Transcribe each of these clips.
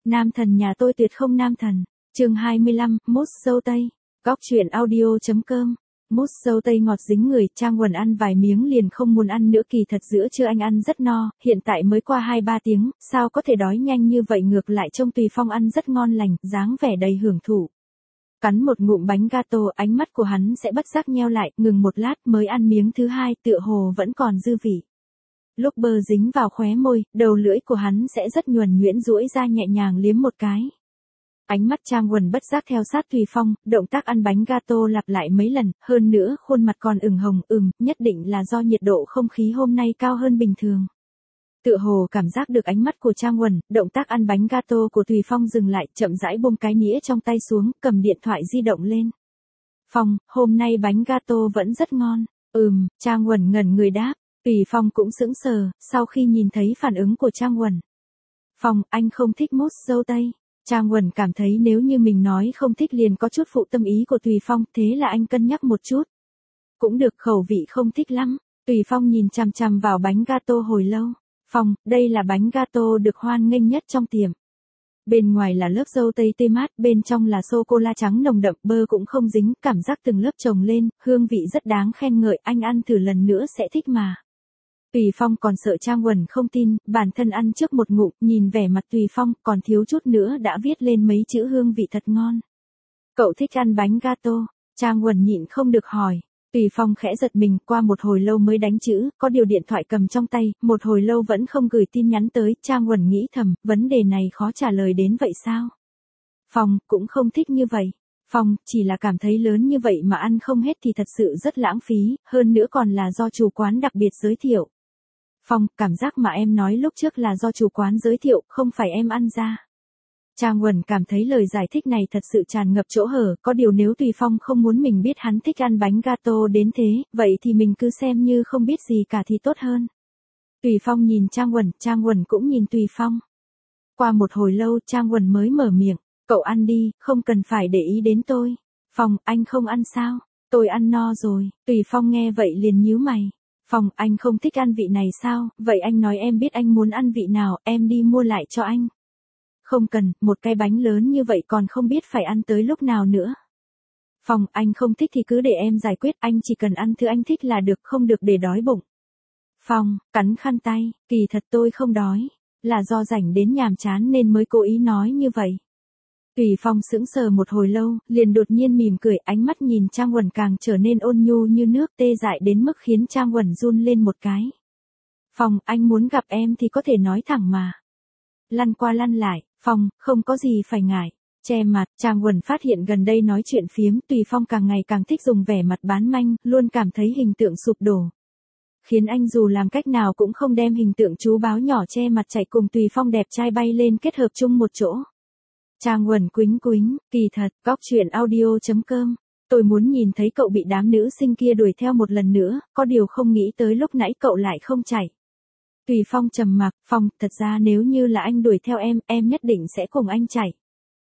Nam thần nhà tôi tuyệt không nam thần. Chương 25, mousse dâu tây. Góc truyện audio.com. Mousse dâu tây ngọt dính người, Trang Quần ăn vài miếng liền không muốn ăn nữa, kỳ thật giữa trưa anh ăn rất no, hiện tại mới qua 2-3 tiếng, sao có thể đói nhanh như vậy, ngược lại trông Tùy Phong ăn rất ngon lành, dáng vẻ đầy hưởng thụ. Cắn một ngụm bánh gato, ánh mắt của hắn sẽ bất giác nheo lại, ngừng một lát mới ăn miếng thứ hai, tựa hồ vẫn còn dư vị. Lúc bơ dính vào khóe môi, đầu lưỡi của hắn sẽ rất nhuần nhuyễn duỗi ra nhẹ nhàng liếm một cái. Ánh mắt Trang Quần bất giác theo sát Tùy Phong, động tác ăn bánh gato lặp lại mấy lần, hơn nữa khuôn mặt còn ửng hồng, nhất định là do nhiệt độ không khí hôm nay cao hơn bình thường. Tựa hồ cảm giác được ánh mắt của Trang Quần, động tác ăn bánh gato của Tùy Phong dừng lại, chậm rãi buông cái nĩa trong tay xuống, cầm điện thoại di động lên. Phong, hôm nay bánh gato vẫn rất ngon. Trang Quần ngẩn người đáp. Tùy Phong cũng sững sờ, sau khi nhìn thấy phản ứng của Trang Quần. Phong, anh không thích mousse dâu tây. Trang Quần cảm thấy nếu như mình nói không thích liền có chút phụ tâm ý của Tùy Phong, thế là anh cân nhắc một chút. Cũng được, khẩu vị không thích lắm. Tùy Phong nhìn chằm chằm vào bánh gato hồi lâu. Phong, đây là bánh gato được hoan nghênh nhất trong tiệm. Bên ngoài là lớp dâu tây tươi mát, bên trong là sô-cô-la trắng nồng đậm, bơ cũng không dính, cảm giác từng lớp chồng lên, hương vị rất đáng khen ngợi, anh ăn thử lần nữa sẽ thích mà. Tùy Phong còn sợ Trang Quần không tin, bản thân ăn trước một ngụm, nhìn vẻ mặt Tùy Phong, còn thiếu chút nữa đã viết lên mấy chữ hương vị thật ngon. Cậu thích ăn bánh gato? Trang Quần nhịn không được hỏi. Tùy Phong khẽ giật mình, qua một hồi lâu mới đánh chữ, có điều điện thoại cầm trong tay, một hồi lâu vẫn không gửi tin nhắn tới, Trang Quần nghĩ thầm, vấn đề này khó trả lời đến vậy sao? Phong, cũng không thích như vậy. Phong, chỉ là cảm thấy lớn như vậy mà ăn không hết thì thật sự rất lãng phí, hơn nữa còn là do chủ quán đặc biệt giới thiệu. Phong, cảm giác mà em nói lúc trước là do chủ quán giới thiệu, không phải em ăn ra. Trang Quần cảm thấy lời giải thích này thật sự tràn ngập chỗ hở, có điều nếu Tùy Phong không muốn mình biết hắn thích ăn bánh gato đến thế, vậy thì mình cứ xem như không biết gì cả thì tốt hơn. Tùy Phong nhìn Trang Quần cũng nhìn Tùy Phong. Qua một hồi lâu Trang Quần mới mở miệng, cậu ăn đi, không cần phải để ý đến tôi. Phong, anh không ăn sao? Tôi ăn no rồi. Tùy Phong nghe vậy liền nhíu mày. Phong, anh không thích ăn vị này sao? Vậy anh nói em biết anh muốn ăn vị nào, em đi mua lại cho anh. Không cần, một cái bánh lớn như vậy còn không biết phải ăn tới lúc nào nữa. Phong, anh không thích thì cứ để em giải quyết, anh chỉ cần ăn thứ anh thích là được, không được để đói bụng. Phong, cắn khăn tay, kỳ thật tôi không đói, là do rảnh đến nhàm chán nên mới cố ý nói như vậy. Tùy Phong sững sờ một hồi lâu, liền đột nhiên mỉm cười, ánh mắt nhìn Trang Quần càng trở nên ôn nhu như nước, tê dại đến mức khiến Trang Quần run lên một cái. Phong, anh muốn gặp em thì có thể nói thẳng mà. Lăn qua lăn lại, Phong, không có gì phải ngại. Che mặt, Trang Quần phát hiện gần đây nói chuyện phiếm, Tùy Phong càng ngày càng thích dùng vẻ mặt bán manh, luôn cảm thấy hình tượng sụp đổ. Khiến anh dù làm cách nào cũng không đem hình tượng chú báo nhỏ che mặt chạy cùng Tùy Phong đẹp trai bay lên kết hợp chung một chỗ. Trang Quần quĩnh, kỳ thật, góc truyện audio.com. Tôi muốn nhìn thấy cậu bị đám nữ sinh kia đuổi theo một lần nữa, có điều không nghĩ tới lúc nãy cậu lại không chạy. Tùy Phong trầm mặc, Phong, thật ra nếu như là anh đuổi theo em nhất định sẽ cùng anh chạy.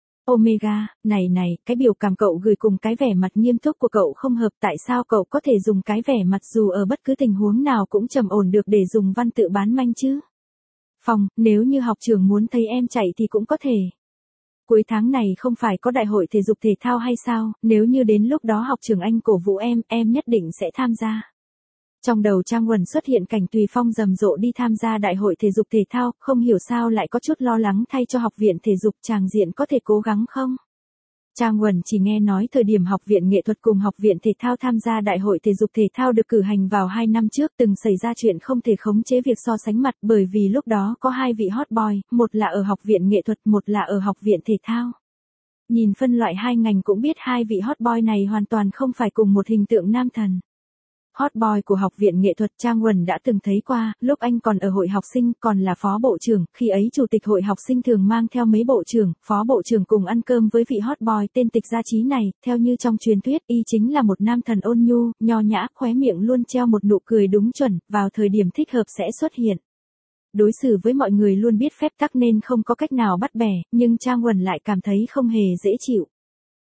Omega, này, cái biểu cảm cậu gửi cùng cái vẻ mặt nghiêm túc của cậu không hợp, tại sao cậu có thể dùng cái vẻ mặt dù ở bất cứ tình huống nào cũng trầm ổn được để dùng văn tự bán manh chứ? Phong, nếu như học trưởng muốn thấy em chạy thì cũng có thể. Cuối tháng này không phải có đại hội thể dục thể thao hay sao, nếu như đến lúc đó học trưởng anh cổ vũ em nhất định sẽ tham gia. Trong đầu Trang Quần xuất hiện cảnh Tùy Phong rầm rộ đi tham gia đại hội thể dục thể thao, không hiểu sao lại có chút lo lắng thay cho học viện thể dục, chàng diện có thể cố gắng không? Trang Quần chỉ nghe nói thời điểm học viện nghệ thuật cùng học viện thể thao tham gia đại hội thể dục thể thao được cử hành vào 2 năm trước từng xảy ra chuyện không thể khống chế việc so sánh mặt bởi vì lúc đó có 2 vị hot boy, một là ở học viện nghệ thuật, một là ở học viện thể thao. Nhìn phân loại 2 ngành cũng biết 2 vị hot boy này hoàn toàn không phải cùng một hình tượng nam thần. Hot boy của học viện nghệ thuật Trang Quần đã từng thấy qua, lúc anh còn ở hội học sinh, còn là phó bộ trưởng, khi ấy chủ tịch hội học sinh thường mang theo mấy bộ trưởng, phó bộ trưởng cùng ăn cơm với vị hot boy tên Tịch Gia Trí này, theo như trong truyền thuyết, y chính là một nam thần ôn nhu, nho nhã, khóe miệng luôn treo một nụ cười đúng chuẩn, vào thời điểm thích hợp sẽ xuất hiện. Đối xử với mọi người luôn biết phép tắc nên không có cách nào bắt bẻ, nhưng Trang Quần lại cảm thấy không hề dễ chịu.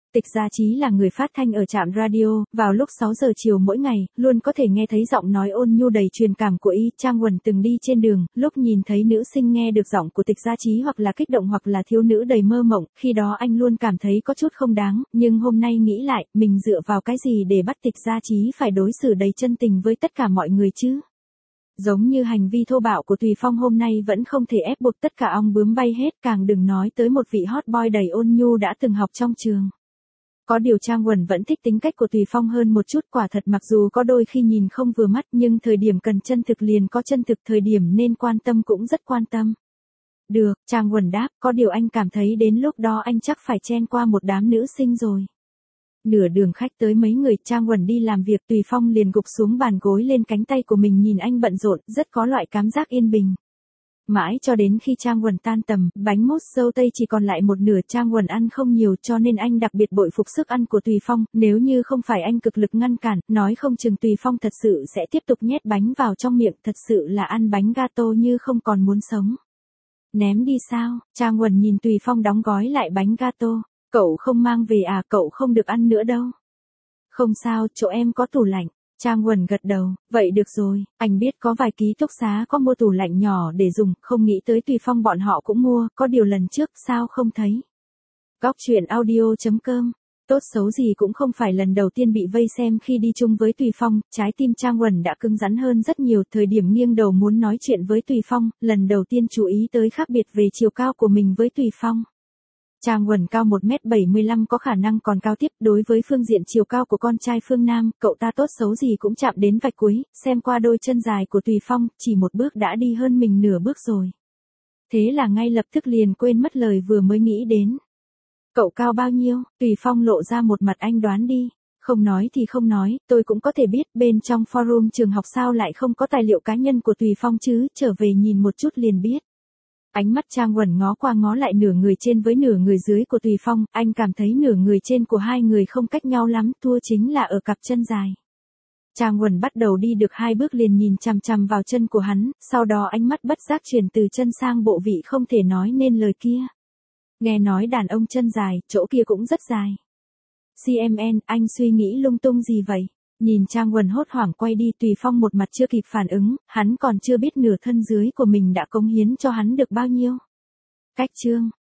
Tịch Gia Chí là người phát thanh ở trạm radio, vào lúc 6 giờ chiều mỗi ngày, luôn có thể nghe thấy giọng nói ôn nhu đầy truyền cảm của y. Trang Uẩn từng đi trên đường, lúc nhìn thấy nữ sinh nghe được giọng của Tịch Gia Chí hoặc là kích động hoặc là thiếu nữ đầy mơ mộng, khi đó anh luôn cảm thấy có chút không đáng, nhưng hôm nay nghĩ lại, mình dựa vào cái gì để bắt Tịch Gia Chí phải đối xử đầy chân tình với tất cả mọi người chứ? Giống như hành vi thô bạo của Tùy Phong hôm nay vẫn không thể ép buộc tất cả ong bướm bay hết, càng đừng nói tới một vị hot boy đầy ôn nhu đã từng học trong trường. Có điều Trang Uẩn vẫn thích tính cách của Tùy Phong hơn một chút, quả thật mặc dù có đôi khi nhìn không vừa mắt nhưng thời điểm cần chân thực liền có chân thực, thời điểm nên quan tâm cũng rất quan tâm. Được, Trang Uẩn đáp, có điều anh cảm thấy đến lúc đó anh chắc phải chen qua một đám nữ sinh rồi. Nửa đường khách tới mấy người, Trang Uẩn đi làm việc, Tùy Phong liền gục xuống bàn gối lên cánh tay của mình nhìn anh bận rộn, rất có loại cảm giác yên bình. Mãi cho đến khi Trang Uẩn tan tầm, bánh mousse dâu tây chỉ còn lại một nửa. Trang Uẩn ăn không nhiều cho nên anh đặc biệt bội phục sức ăn của Tùy Phong, nếu như không phải anh cực lực ngăn cản, nói không chừng Tùy Phong thật sự sẽ tiếp tục nhét bánh vào trong miệng, thật sự là ăn bánh gato như không còn muốn sống. Ném đi sao? Trang Uẩn nhìn Tùy Phong đóng gói lại bánh gato. Cậu không mang về à, cậu không được ăn nữa đâu. Không sao, chỗ em có tủ lạnh. Trang Uẩn gật đầu, vậy được rồi, anh biết có vài ký túc xá có mua tủ lạnh nhỏ để dùng, không nghĩ tới Tùy Phong bọn họ cũng mua, có điều lần trước sao không thấy. Góc truyện audio.com. Tốt xấu gì cũng không phải lần đầu tiên bị vây xem khi đi chung với Tùy Phong, trái tim Trang Uẩn đã cứng rắn hơn rất nhiều, thời điểm nghiêng đầu muốn nói chuyện với Tùy Phong, lần đầu tiên chú ý tới khác biệt về chiều cao của mình với Tùy Phong. Trang Uẩn cao 1m75 có khả năng còn cao tiếp, đối với phương diện chiều cao của con trai phương Nam, cậu ta tốt xấu gì cũng chạm đến vạch cuối, xem qua đôi chân dài của Tùy Phong, chỉ một bước đã đi hơn mình nửa bước rồi. Thế là ngay lập tức liền quên mất lời vừa mới nghĩ đến. Cậu cao bao nhiêu? Tùy Phong lộ ra một mặt anh đoán đi. Không nói thì không nói, tôi cũng có thể biết, bên trong forum trường học sao lại không có tài liệu cá nhân của Tùy Phong chứ, trở về nhìn một chút liền biết. Ánh mắt Trang Uẩn ngó qua ngó lại nửa người trên với nửa người dưới của Tùy Phong, anh cảm thấy nửa người trên của hai người không cách nhau lắm, thua chính là ở cặp chân dài. Trang Uẩn bắt đầu đi được 2 bước liền nhìn chằm chằm vào chân của hắn, sau đó ánh mắt bất giác chuyển từ chân sang bộ vị không thể nói nên lời kia. Nghe nói đàn ông chân dài, chỗ kia cũng rất dài. CMN, anh suy nghĩ lung tung gì vậy? Nhìn Trang Uẩn hốt hoảng quay đi, Tùy Phong một mặt chưa kịp phản ứng, hắn còn chưa biết nửa thân dưới của mình đã cống hiến cho hắn được bao nhiêu. Cách chương.